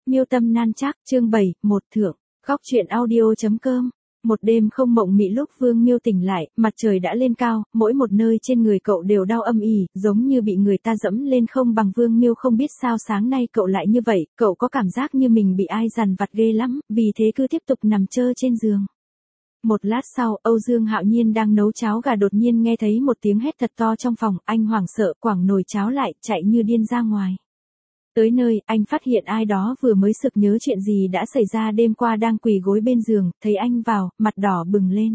Miêu Tâm Nan Trác, chương 7, một thượng. Góc truyện audio.com. Một đêm không mộng mị lúc Vương Miêu tỉnh lại, mặt trời đã lên cao, mỗi một nơi trên người cậu đều đau âm ỉ, giống như bị người ta dẫm lên không bằng. Vương Miêu không biết sao sáng nay cậu lại như vậy, cậu có cảm giác như mình bị ai dằn vặt ghê lắm, vì thế cứ tiếp tục nằm trơ trên giường. Một lát sau, Âu Dương Hạo Nhiên đang nấu cháo gà đột nhiên nghe thấy một tiếng hét thật to trong phòng, anh hoảng sợ quẳng nồi cháo lại, chạy như điên ra ngoài. Tới nơi, anh phát hiện ai đó vừa mới sực nhớ chuyện gì đã xảy ra đêm qua đang quỳ gối bên giường, thấy anh vào, mặt đỏ bừng lên.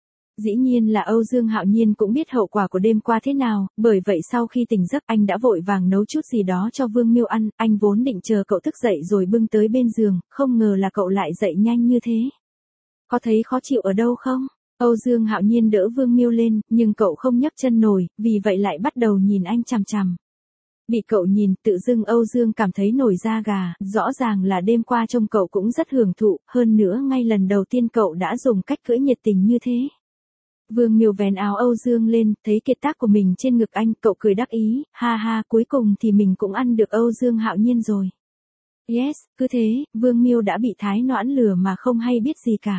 Dĩ nhiên là Âu Dương Hạo Nhiên cũng biết hậu quả của đêm qua thế nào, bởi vậy sau khi tỉnh giấc anh đã vội vàng nấu chút gì đó cho Vương Miêu ăn, anh vốn định chờ cậu thức dậy rồi bưng tới bên giường, không ngờ là cậu lại dậy nhanh như thế. Có thấy khó chịu ở đâu không? Âu Dương Hạo Nhiên đỡ Vương Miêu lên, nhưng cậu không nhấc chân nổi, vì vậy lại bắt đầu nhìn anh chằm chằm. Bị cậu nhìn, tự dưng Âu Dương cảm thấy nổi da gà, rõ ràng là đêm qua trông cậu cũng rất hưởng thụ, hơn nữa ngay lần đầu tiên cậu đã dùng cách cưỡi nhiệt tình như thế. Vương Miêu vén áo Âu Dương lên, thấy kiệt tác của mình trên ngực anh, cậu cười đắc ý, ha ha, cuối cùng thì mình cũng ăn được Âu Dương Hạo Nhiên rồi. Yes, cứ thế, Vương Miêu đã bị Thái Noãn lừa mà không hay biết gì cả.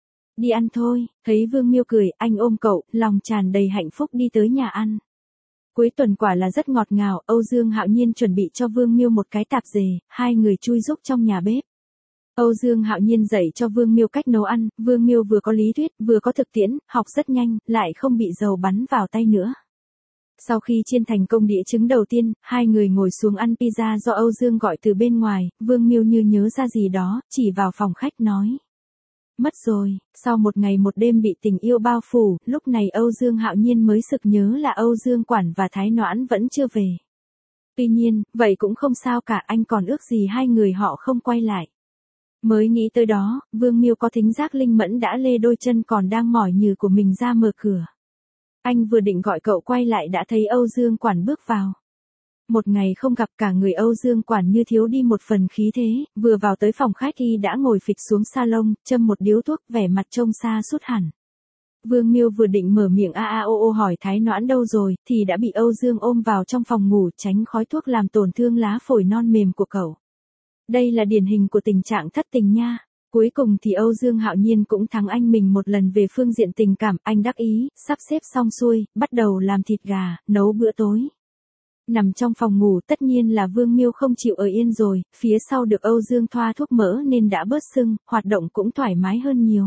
Đi ăn thôi, thấy Vương Miêu cười, anh ôm cậu, lòng tràn đầy hạnh phúc đi tới nhà ăn. Cuối tuần quả là rất ngọt ngào, Âu Dương Hạo Nhiên chuẩn bị cho Vương Miêu một cái tạp dề, hai người chui rúc trong nhà bếp. Âu Dương Hạo Nhiên dạy cho Vương Miêu cách nấu ăn, Vương Miêu vừa có lý thuyết, vừa có thực tiễn, học rất nhanh, lại không bị dầu bắn vào tay nữa. Sau khi chiên thành công đĩa trứng đầu tiên, hai người ngồi xuống ăn pizza do Âu Dương gọi từ bên ngoài, Vương Miêu như nhớ ra gì đó, chỉ vào phòng khách nói. Mất rồi, sau một ngày một đêm bị tình yêu bao phủ, lúc này Âu Dương Hạo Nhiên mới sực nhớ là Âu Dương Quản và Thái Noãn vẫn chưa về. Tuy nhiên, vậy cũng không sao cả, anh còn ước gì hai người họ không quay lại. Mới nghĩ tới đó, Vương Miêu có thính giác linh mẫn đã lê đôi chân còn đang mỏi nhừ của mình ra mở cửa. Anh vừa định gọi cậu quay lại đã thấy Âu Dương Quản bước vào. Một ngày không gặp cả người Âu Dương Quản như thiếu đi một phần khí thế, vừa vào tới phòng khách y đã ngồi phịch xuống salon, châm một điếu thuốc, vẻ mặt trông xa sút hẳn. Vương Miêu vừa định mở miệng ô hỏi Thái Noãn đâu rồi, thì đã bị Âu Dương ôm vào trong phòng ngủ tránh khói thuốc làm tổn thương lá phổi non mềm của cậu. Đây là điển hình của tình trạng thất tình nha. Cuối cùng thì Âu Dương Hạo Nhiên cũng thắng anh mình một lần về phương diện tình cảm, anh đắc ý, sắp xếp xong xuôi, bắt đầu làm thịt gà, nấu bữa tối. Nằm trong phòng ngủ tất nhiên là Vương Miêu không chịu ở yên rồi, phía sau được Âu Dương thoa thuốc mỡ nên đã bớt sưng, hoạt động cũng thoải mái hơn nhiều.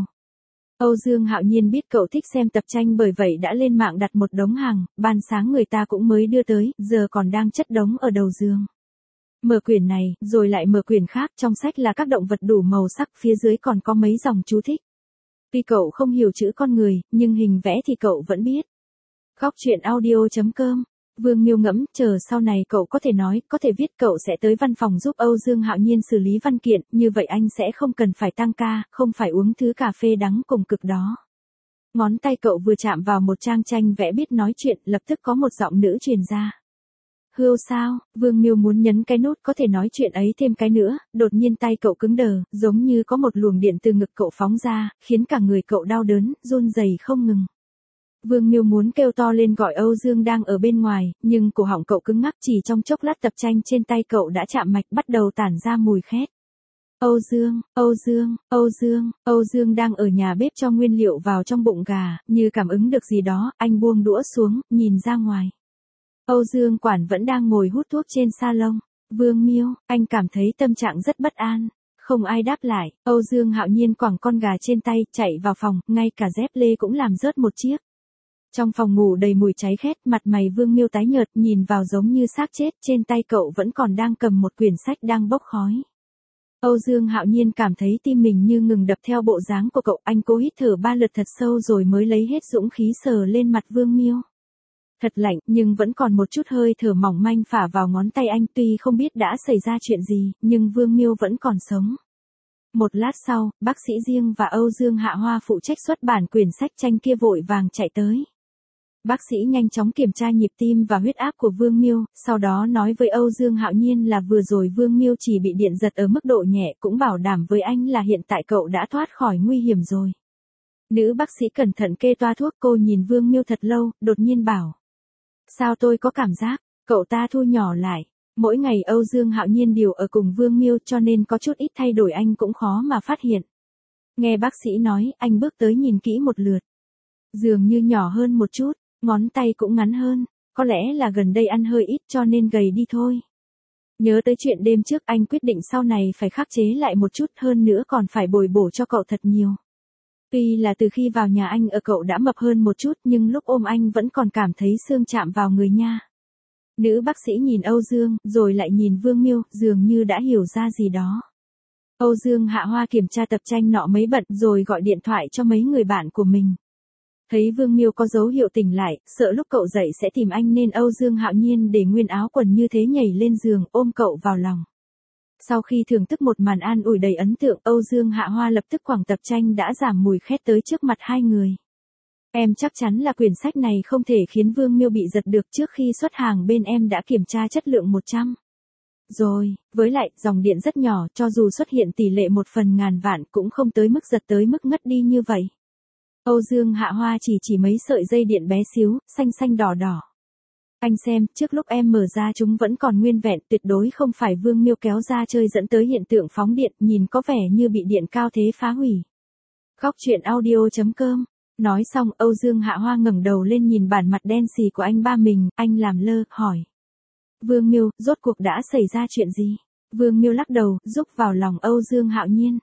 Âu Dương Hạo Nhiên biết cậu thích xem tập tranh bởi vậy đã lên mạng đặt một đống hàng, ban sáng người ta cũng mới đưa tới, giờ còn đang chất đống ở đầu giường. Mở quyển này, rồi lại mở quyển khác, trong sách là các động vật đủ màu sắc, phía dưới còn có mấy dòng chú thích. Tuy cậu không hiểu chữ con người, nhưng hình vẽ thì cậu vẫn biết. Góc truyện audio.com. Vương Miêu ngẫm, chờ sau này cậu có thể nói, có thể viết, cậu sẽ tới văn phòng giúp Âu Dương Hạo Nhiên xử lý văn kiện, như vậy anh sẽ không cần phải tăng ca, không phải uống thứ cà phê đắng cùng cực đó. Ngón tay cậu vừa chạm vào một trang tranh vẽ biết nói chuyện, lập tức có một giọng nữ truyền ra. Hưu sao, Vương Miêu muốn nhấn cái nút có thể nói chuyện ấy thêm cái nữa, đột nhiên tay cậu cứng đờ, giống như có một luồng điện từ ngực cậu phóng ra, khiến cả người cậu đau đớn, run rẩy không ngừng. Vương Miêu muốn kêu to lên gọi Âu Dương đang ở bên ngoài, nhưng cổ họng cậu cứng ngắc, chỉ trong chốc lát tập tranh trên tay cậu đã chạm mạch bắt đầu tản ra mùi khét. Âu Dương, Âu Dương, Âu Dương, Âu Dương đang ở nhà bếp cho nguyên liệu vào trong bụng gà, như cảm ứng được gì đó, anh buông đũa xuống, nhìn ra ngoài. Âu Dương Quản vẫn đang ngồi hút thuốc trên salon. Vương Miêu, anh cảm thấy tâm trạng rất bất an. Không ai đáp lại, Âu Dương Hạo Nhiên quẳng con gà trên tay, chạy vào phòng, ngay cả dép lê cũng làm rớt một chiếc. Trong phòng ngủ đầy mùi cháy khét, mặt mày Vương Miêu tái nhợt, nhìn vào giống như xác chết, trên tay cậu vẫn còn đang cầm một quyển sách đang bốc khói. Âu Dương Hạo Nhiên cảm thấy tim mình như ngừng đập theo bộ dáng của cậu, anh cố hít thở 3 lượt thật sâu rồi mới lấy hết dũng khí sờ lên mặt Vương Miêu. Thật lạnh, nhưng vẫn còn một chút hơi thở mỏng manh phả vào ngón tay anh, tuy không biết đã xảy ra chuyện gì, nhưng Vương Miêu vẫn còn sống. Một lát sau, bác sĩ Diêng và Âu Dương Hạ Hoa phụ trách xuất bản quyển sách tranh kia vội vàng chạy tới. Bác sĩ nhanh chóng kiểm tra nhịp tim và huyết áp của Vương Miêu, sau đó nói với Âu Dương Hạo Nhiên là vừa rồi Vương Miêu chỉ bị điện giật ở mức độ nhẹ, cũng bảo đảm với anh là hiện tại cậu đã thoát khỏi nguy hiểm rồi. Nữ bác sĩ cẩn thận kê toa thuốc, cô nhìn Vương Miêu thật lâu, đột nhiên bảo. Sao tôi có cảm giác, cậu ta thu nhỏ lại. Mỗi ngày Âu Dương Hạo Nhiên đều ở cùng Vương Miêu cho nên có chút ít thay đổi anh cũng khó mà phát hiện. Nghe bác sĩ nói, anh bước tới nhìn kỹ một lượt. Dường như nhỏ hơn một chút, ngón tay cũng ngắn hơn, có lẽ là gần đây ăn hơi ít cho nên gầy đi thôi. Nhớ tới chuyện đêm trước anh quyết định sau này phải khắc chế lại một chút hơn nữa còn phải bồi bổ cho cậu thật nhiều. Tuy là từ khi vào nhà anh ở cậu đã mập hơn một chút nhưng lúc ôm anh vẫn còn cảm thấy xương chạm vào người nha. Nữ bác sĩ nhìn Âu Dương rồi lại nhìn Vương Miêu dường như đã hiểu ra gì đó. Âu Dương Hạ Hoa kiểm tra tập tranh nọ mấy bận rồi gọi điện thoại cho mấy người bạn của mình. Thấy Vương Miêu có dấu hiệu tỉnh lại, sợ lúc cậu dậy sẽ tìm anh nên Âu Dương Hạo Nhiên để nguyên áo quần như thế nhảy lên giường ôm cậu vào lòng. Sau khi thưởng thức một màn an ủi đầy ấn tượng, Âu Dương Hạ Hoa lập tức quẳng tập tranh đã giảm mùi khét tới trước mặt hai người. Em chắc chắn là quyển sách này không thể khiến Vương Miêu bị giật được, trước khi xuất hàng bên em đã kiểm tra chất lượng 100. Rồi, với lại, dòng điện rất nhỏ, cho dù xuất hiện tỷ lệ 1/1000 vạn cũng không tới mức giật tới mức ngất đi như vậy. Âu Dương Hạ Hoa chỉ mấy sợi dây điện bé xíu, xanh xanh đỏ đỏ. Anh xem, trước lúc em mở ra chúng vẫn còn nguyên vẹn, tuyệt đối không phải Vương Miêu kéo ra chơi dẫn tới hiện tượng phóng điện, nhìn có vẻ như bị điện cao thế phá hủy. Góc truyện audio.com. Nói xong, Âu Dương Hạ Hoa ngẩng đầu lên nhìn bản mặt đen xì của anh ba mình, anh làm lơ, hỏi. Vương Miêu, rốt cuộc đã xảy ra chuyện gì? Vương Miêu lắc đầu, rúc vào lòng Âu Dương Hạo Nhiên.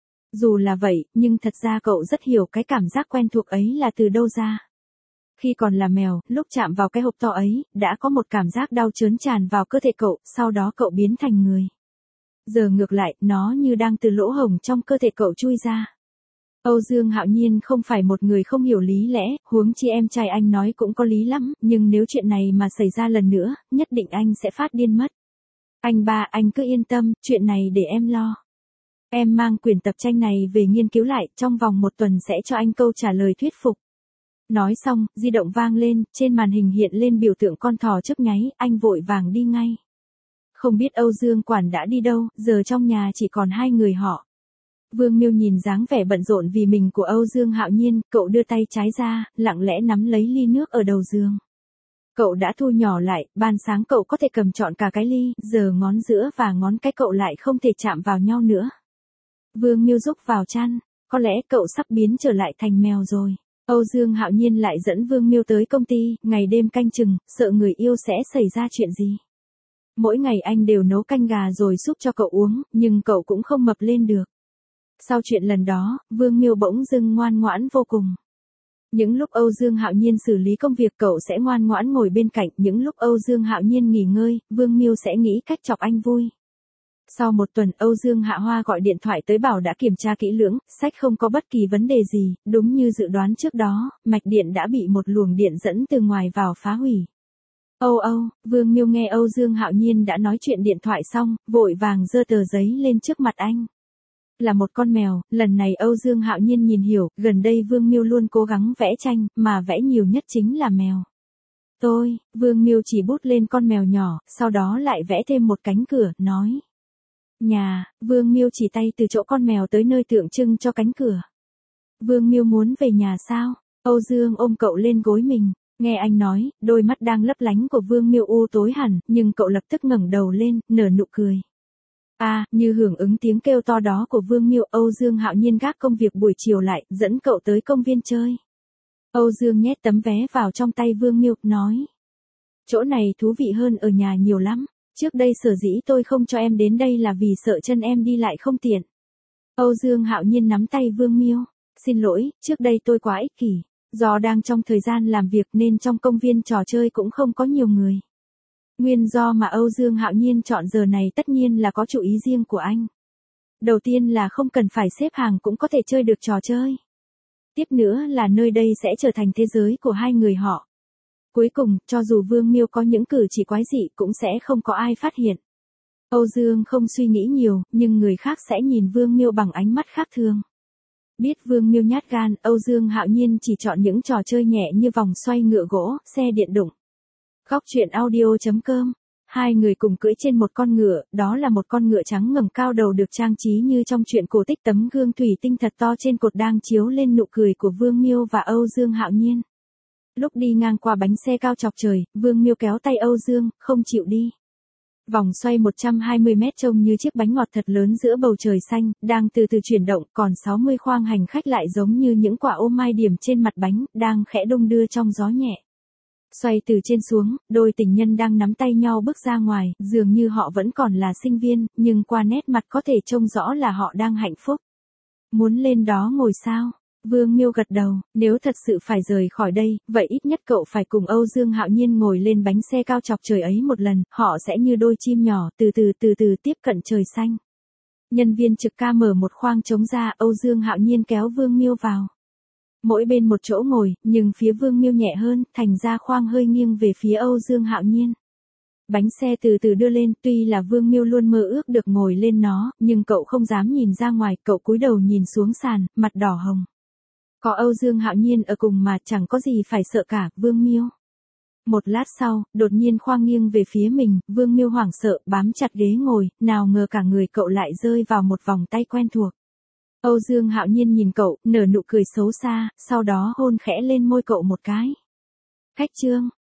Dù là vậy, nhưng thật ra cậu rất hiểu cái cảm giác quen thuộc ấy là từ đâu ra. Khi còn là mèo, lúc chạm vào cái hộp to ấy, đã có một cảm giác đau chớn tràn vào cơ thể cậu, sau đó cậu biến thành người. Giờ ngược lại, nó như đang từ lỗ hổng trong cơ thể cậu chui ra. Âu Dương Hạo Nhiên không phải một người không hiểu lý lẽ, huống chi em trai anh nói cũng có lý lắm, nhưng nếu chuyện này mà xảy ra lần nữa, nhất định anh sẽ phát điên mất. Anh ba, anh cứ yên tâm, chuyện này để em lo. Em mang quyển tập tranh này về nghiên cứu lại, trong vòng 1 tuần sẽ cho anh câu trả lời thuyết phục. Nói xong, di động vang lên, trên màn hình hiện lên biểu tượng con thỏ chớp nháy, anh vội vàng đi ngay. Không biết Âu Dương quản đã đi đâu, giờ trong nhà chỉ còn hai người họ. Vương Miêu nhìn dáng vẻ bận rộn vì mình của Âu Dương Hạo Nhiên, cậu đưa tay trái ra, lặng lẽ nắm lấy ly nước ở đầu giường. Cậu đã thu nhỏ lại, ban sáng cậu có thể cầm trọn cả cái ly, giờ ngón giữa và ngón cái cậu lại không thể chạm vào nhau nữa. Vương Miêu rúc vào chăn, có lẽ cậu sắp biến trở lại thành mèo rồi. Âu Dương Hạo Nhiên lại dẫn Vương Miêu tới công ty, ngày đêm canh chừng, sợ người yêu sẽ xảy ra chuyện gì. Mỗi ngày anh đều nấu canh gà rồi súp cho cậu uống, nhưng cậu cũng không mập lên được. Sau chuyện lần đó, Vương Miêu bỗng dưng ngoan ngoãn vô cùng. Những lúc Âu Dương Hạo Nhiên xử lý công việc cậu sẽ ngoan ngoãn ngồi bên cạnh, những lúc Âu Dương Hạo Nhiên nghỉ ngơi, Vương Miêu sẽ nghĩ cách chọc anh vui. Sau 1 tuần, Âu Dương Hạ Hoa gọi điện thoại tới bảo đã kiểm tra kỹ lưỡng, sách không có bất kỳ vấn đề gì, đúng như dự đoán trước đó, mạch điện đã bị một luồng điện dẫn từ ngoài vào phá hủy. Vương Miêu nghe Âu Dương Hạo Nhiên đã nói chuyện điện thoại xong, vội vàng giơ tờ giấy lên trước mặt anh. Là một con mèo, lần này Âu Dương Hạo Nhiên nhìn hiểu, gần đây Vương Miêu luôn cố gắng vẽ tranh, mà vẽ nhiều nhất chính là mèo. Vương Miêu chỉ bút lên con mèo nhỏ, sau đó lại vẽ thêm một cánh cửa, nói. Nhà, Vương Miêu chỉ tay từ chỗ con mèo tới nơi tượng trưng cho cánh cửa. Vương Miêu muốn về nhà sao? Âu Dương ôm cậu lên gối mình, nghe anh nói, đôi mắt đang lấp lánh của Vương Miêu u tối hẳn, nhưng cậu lập tức ngẩng đầu lên, nở nụ cười. Như hưởng ứng tiếng kêu to đó của Vương Miêu, Âu Dương Hạo Nhiên gác công việc buổi chiều lại, dẫn cậu tới công viên chơi. Âu Dương nhét tấm vé vào trong tay Vương Miêu, nói. Chỗ này thú vị hơn ở nhà nhiều lắm. Trước đây sở dĩ tôi không cho em đến đây là vì sợ chân em đi lại không tiện. Âu Dương Hạo Nhiên nắm tay Vương Miêu. Xin lỗi, trước đây tôi quá ích kỷ. Do đang trong thời gian làm việc nên trong công viên trò chơi cũng không có nhiều người. Nguyên do mà Âu Dương Hạo Nhiên chọn giờ này tất nhiên là có chủ ý riêng của anh. Đầu tiên là không cần phải xếp hàng cũng có thể chơi được trò chơi. Tiếp nữa là nơi đây sẽ trở thành thế giới của hai người họ. Cuối cùng, cho dù Vương Miêu có những cử chỉ quái dị cũng sẽ không có ai phát hiện. Âu Dương không suy nghĩ nhiều, nhưng người khác sẽ nhìn Vương Miêu bằng ánh mắt khác thường. Biết Vương Miêu nhát gan, Âu Dương Hạo Nhiên chỉ chọn những trò chơi nhẹ như vòng xoay ngựa gỗ, xe điện đụng. Góc truyện audio.com. Hai người cùng cưỡi trên một con ngựa, đó là một con ngựa trắng ngẩng cao đầu được trang trí như trong truyện cổ tích, tấm gương thủy tinh thật to trên cột đang chiếu lên nụ cười của Vương Miêu và Âu Dương Hạo Nhiên. Lúc đi ngang qua bánh xe cao chọc trời, Vương Miêu kéo tay Âu Dương, không chịu đi. Vòng xoay 120 mét trông như chiếc bánh ngọt thật lớn giữa bầu trời xanh, đang từ từ chuyển động, còn 60 khoang hành khách lại giống như những quả ô mai điểm trên mặt bánh, đang khẽ đung đưa trong gió nhẹ. Xoay từ trên xuống, đôi tình nhân đang nắm tay nhau bước ra ngoài, dường như họ vẫn còn là sinh viên, nhưng qua nét mặt có thể trông rõ là họ đang hạnh phúc. Muốn lên đó ngồi sao? Vương Miêu gật đầu, nếu thật sự phải rời khỏi đây, vậy ít nhất cậu phải cùng Âu Dương Hạo Nhiên ngồi lên bánh xe cao chọc trời ấy một lần, họ sẽ như đôi chim nhỏ, từ từ tiếp cận trời xanh. Nhân viên trực ca mở một khoang trống ra, Âu Dương Hạo Nhiên kéo Vương Miêu vào. Mỗi bên một chỗ ngồi, nhưng phía Vương Miêu nhẹ hơn, thành ra khoang hơi nghiêng về phía Âu Dương Hạo Nhiên. Bánh xe từ từ đưa lên, tuy là Vương Miêu luôn mơ ước được ngồi lên nó, nhưng cậu không dám nhìn ra ngoài, cậu cúi đầu nhìn xuống sàn, mặt đỏ hồng. Có Âu Dương Hạo Nhiên ở cùng mà chẳng có gì phải sợ cả, Vương Miêu. Một lát sau, đột nhiên khoang nghiêng về phía mình, Vương Miêu hoảng sợ, bám chặt ghế ngồi, nào ngờ cả người cậu lại rơi vào một vòng tay quen thuộc. Âu Dương Hạo Nhiên nhìn cậu, nở nụ cười xấu xa, sau đó hôn khẽ lên môi cậu một cái. Khách Trương,